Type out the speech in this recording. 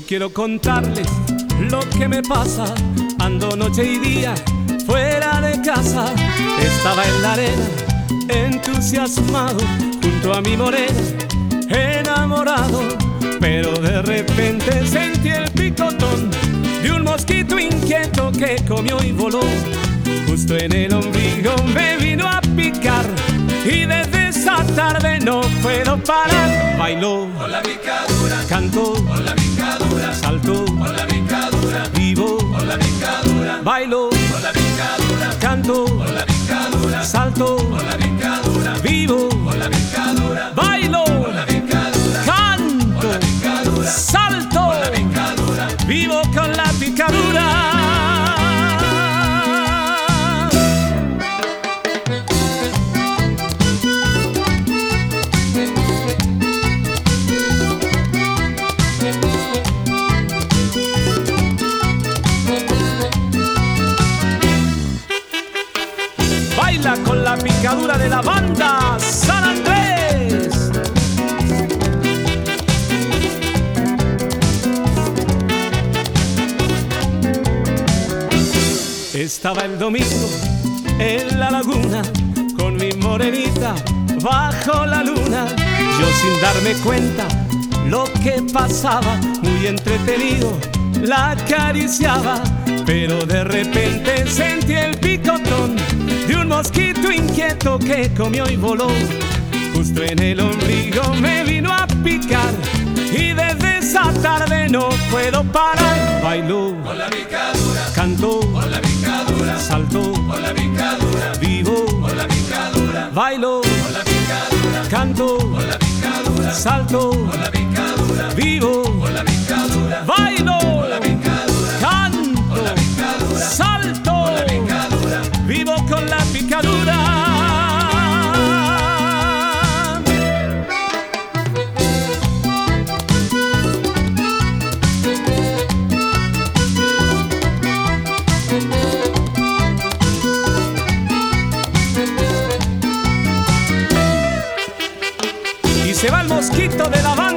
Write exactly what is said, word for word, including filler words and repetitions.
quiero contarles lo que me pasa. Ando noche y día fuera de casa. Estaba en la arena entusiasmado junto a mi morena, enamorado. Pero de repente sentí el picotón de un mosquito inquieto que comió y voló. Justo en el ombligo me vino a picar y desde esa tarde no puedo parar. Bailó con la picadura, cantó con la picadura, saltó con la picadura, vivo con la picadura, bailó con la picadura, cantó con la picadura, saltó con la picadura, vivo con la picadura, bailó con la picadura, canto con la picadura, salto con la picadura, vivo con la picadura. Baila con la picadura de la banda San Andrés. Estaba el domingo en la laguna con mi morenita bajo la luna. Yo sin darme cuenta lo que pasaba, muy entretenido la acariciaba. Pero de repente sentí el picotón de un mosquito inquieto que comió y voló. Justo en el ombligo me vino a picar y desde esa tarde no puedo parar. Bailó con la picadura, cantó con la picadura, saltó con la picadura, vivo con la picadura, bailó con la picadura, cantó con la picadura, saltó con la picadura, vivo con la picadura, bailó con la picadura, canto con la picadura, salto con la picadura, vivo con la picadura. Y se va el mosquito de la